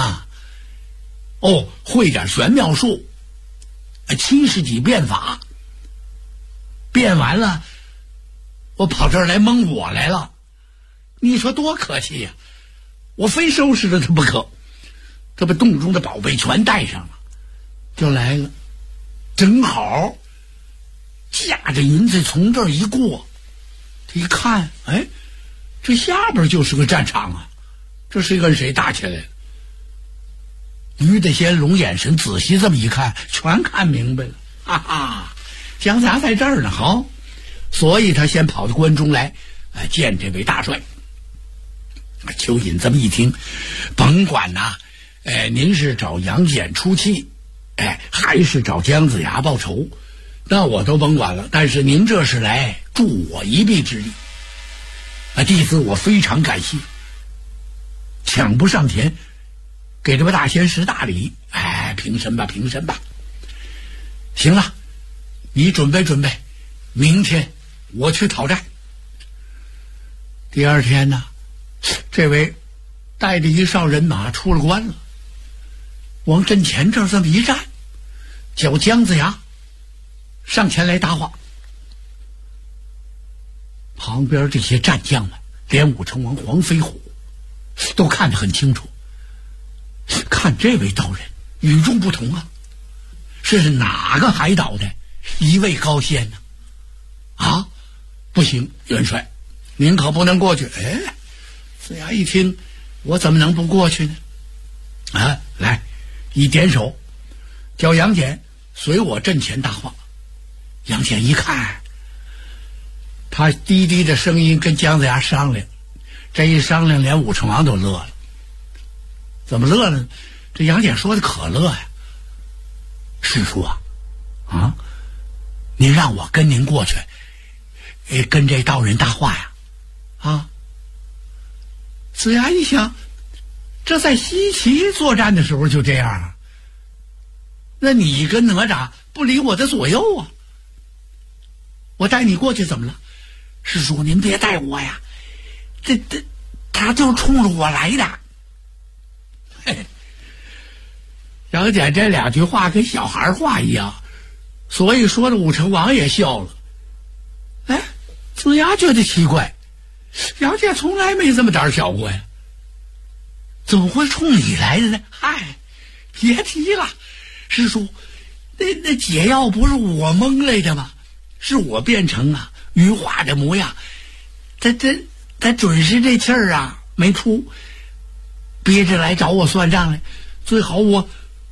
会点玄妙术，70几变法，变完了，我跑这儿来蒙我来了。你说多可气呀！我非收拾了他不可。他把洞中的宝贝全带上了，就来了。正好驾着云彩从这儿一过，他一看，这下边就是个战场这是跟谁打起来了？于大仙龙眼神仔细这么一看，全看明白了。哈哈，姜子牙在这儿呢，好，所以他先跑到关中来见这位大帅。蚯蚓这么一听，甭管您是找杨戬出气，还是找姜子牙报仇，那我都甭管了。但是您这是来助我一臂之力，弟子我非常感谢。 抢不上前，给这位大仙施大礼。哎，平身吧，平身吧。行了，你准备准备，明天我去讨债。第二天呢，这位带着一哨人马出了关了，往阵前这儿这么一站，叫姜子牙上前来答话。旁边这些战将们，连武成王黄飞虎都看得很清楚，看这位道人与众不同啊，是哪个海岛的一位高仙呢？啊，不行，元帅，您可不能过去。哎，子牙一听，我怎么能不过去呢？啊，来，一点手，叫杨戬随我阵前答话。杨戬一看，他低低的声音跟姜子牙商量，这一商量，连武成王都乐了。怎么乐呢？这杨戬说的可乐呀！师叔啊，啊，您让我跟您过去，跟这道人搭话呀？啊！子牙一想，这在西岐作战的时候就这样啊。那你跟哪吒不离我的左右啊？我带你过去怎么了？师叔您别带我呀，他就冲着我来的。嘿，杨戬这两句话跟小孩话一样，所以说的武成王也笑了。哎，子牙觉得奇怪，杨戬从来没这么胆小过呀，怎么会冲你来的呢？嗨，别提了，师叔，那解药不是我蒙来的吗？是我变成羽化的模样，他准是这气儿啊没出，憋着来找我算账来，最好我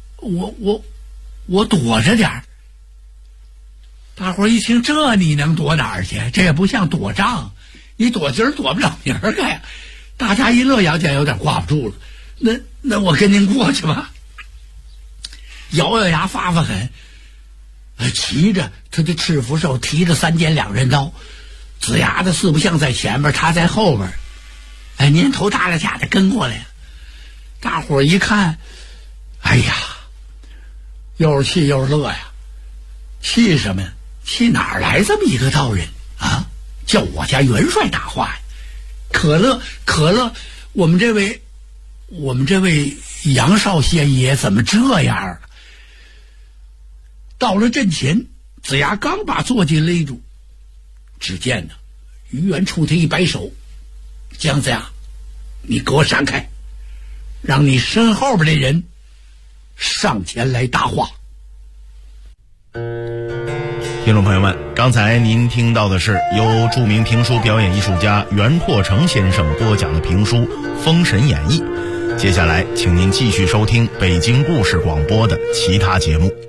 躲着点儿。大伙儿一听，这你能躲哪儿去？这也不像躲仗，你躲今儿躲不了明儿个呀。大家一乐，杨戬有点挂不住了。那我跟您过去吧。咬咬牙发狠，骑着他的赤福兽，提着3尖2刃刀，子牙的四不像在前面，他在后边，年头大了架的跟过来。大伙儿一看，哎呀，又是气又是乐呀。气什么呀？气哪儿来这么一个道人啊？叫我家元帅答话呀？可乐，我们这位杨少仙爷怎么这样啊？到了阵前，子牙刚把坐骑勒住，只见呢，于远处他一摆手，姜子牙，你给我闪开，让你身后边的人上前来答话。 听众朋友们，刚才您听到的是由著名评书表演艺术家袁阔成先生播讲的评书《封神演义》。接下来请您继续收听北京故事广播的其他节目。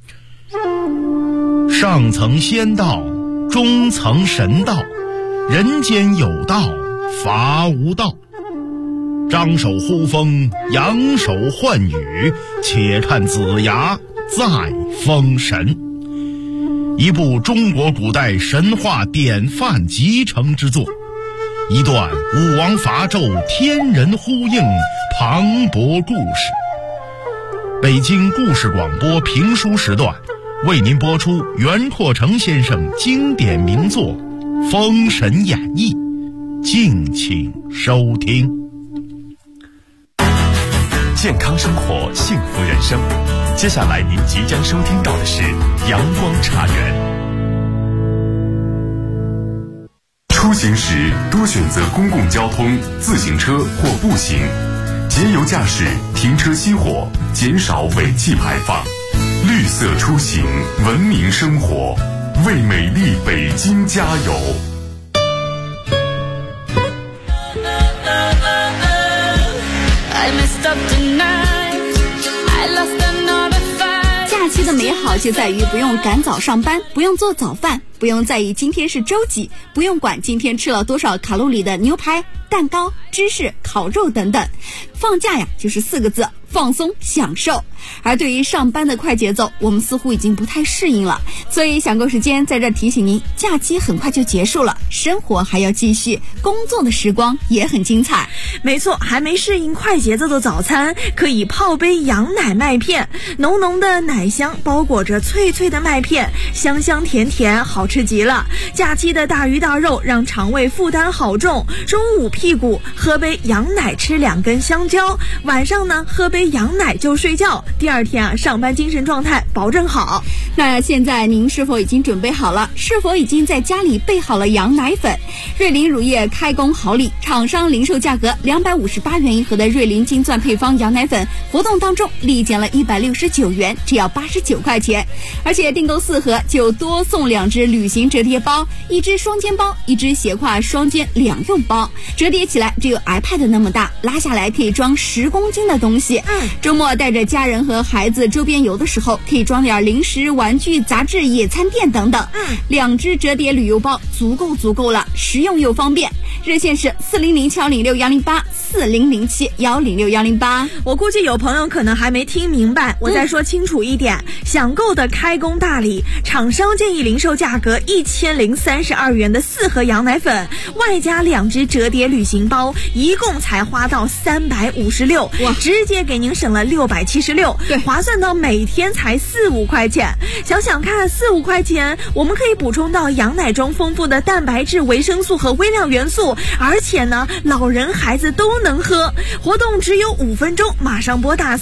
上层仙道，中层神道，人间有道，伐无道。张手呼风，扬手唤雨，且看子牙再封神。一部中国古代神话典范集成之作，一段武王伐纣天人呼应磅礴故事。北京故事广播评书时段为您播出袁阔成先生经典名作《封神演义》，敬请收听。 健康生活，幸福人生。接下来您即将收听到的是阳光茶园。出行时多选择公共交通、自行车或步行，节油驾驶，停车熄火，减少尾气排放。绿色出行，文明生活，为美丽北京加油！ 假期的美好就在于不用赶早上班，不用做早饭，不用在意今天是周几，不用管今天吃了多少卡路里的牛排、蛋糕、芝士、烤肉等等。放假呀，就是4个字： 放松享受。而对于上班的快节奏，我们似乎已经不太适应了，所以享购时间在这提醒您，假期很快就结束了，生活还要继续，工作的时光也很精彩。 没错，还没适应快节奏的早餐，可以泡杯羊奶麦片，浓浓的奶香包裹着脆脆的麦片，香香甜甜，好吃极了。假期的大鱼大肉让肠胃负担好重，中午屁股喝杯羊奶，吃2根香蕉，晚上呢喝杯羊奶就睡觉，第二天上班精神状态保证好。 那现在您是否已经准备好了？是否已经在家里备好了羊奶粉？瑞麟乳业开工好礼，厂商零售价格258元一盒的瑞麟金钻配方羊奶粉，活动当中立减了169元，只要89块钱，而且订购4盒就多送2只旅行折叠包，1只双肩包，1只斜挎双肩2用包，折叠起来只有 iPad 那么大，拉下来可以装10公斤的东西。周末带着家人和孩子周边游的时候，可以装点零食、玩具、杂志、野餐垫等等。2只折叠旅游包足够了，实用又方便。热线是4007108，40071061008。 我估计有朋友可能还没听明白，我再说清楚一点。享购的开工大礼，厂商建议零售价格1032元的4盒羊奶粉，外加2只折叠旅行包，一共才花到356，直接给您省了676， 对， 划算到每天才4-5块钱。想想看，4-5块钱，我们可以补充到羊奶中丰富的蛋白质、维生素和微量元素，而且呢，老人孩子都能喝。活动只有5分钟，马上拨打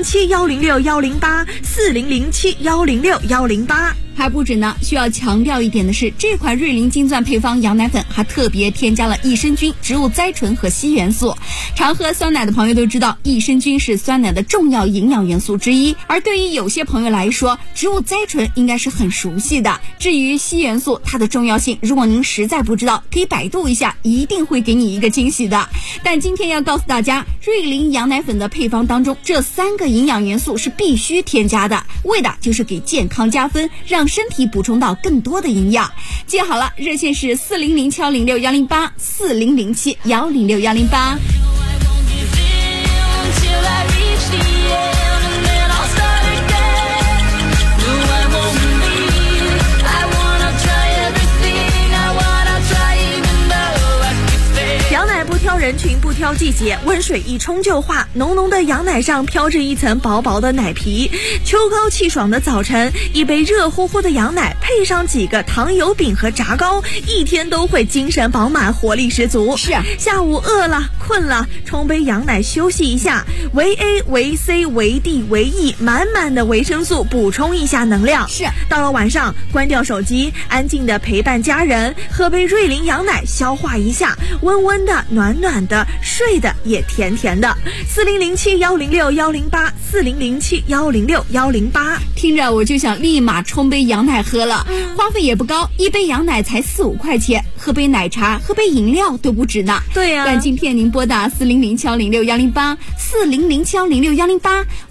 4007-106-108，4007-106-108。 还不止呢，需要强调一点的是，这款瑞麟金钻配方羊奶粉还特别添加了益生菌、植物甾醇和硒元素。常喝酸奶的朋友都知道，益生菌是酸奶的重要营养元素之一，而对于有些朋友来说，植物甾醇应该是很熟悉的。至于硒元素，它的重要性，如果您实在不知道，可以百度一下，一定会给你一个惊喜的。但今天要告诉大家，瑞麟羊奶粉的配方当中，这3个营养元素是必须添加的，为的就是给健康加分，让身体补充到更多的营养。记好了，热线是4007106-108，4007106-108。 挑人群不挑季节，温水一冲就化，浓浓的羊奶上飘着一层薄薄的奶皮。秋高气爽的早晨，一杯热乎乎的羊奶，配上几个糖油饼和炸糕，一天都会精神饱满，活力十足。 是啊， 下午饿了困了，冲杯羊奶休息一下，维 A 维 C 维 D 维 E， 满满的维生素补充一下能量。 是， 到了晚上，关掉手机，安静的陪伴家人，喝杯瑞麟羊奶消化一下，温温的暖暖的，睡的也甜甜的。4007-106-108，4007-106-108。 听着我就想立马冲杯羊奶喝了，花费也不高，一杯羊奶才4-5块钱，喝杯奶茶喝杯饮料都不止呢。 对呀， 但今天您拨打4007-106-108，4007-106-108。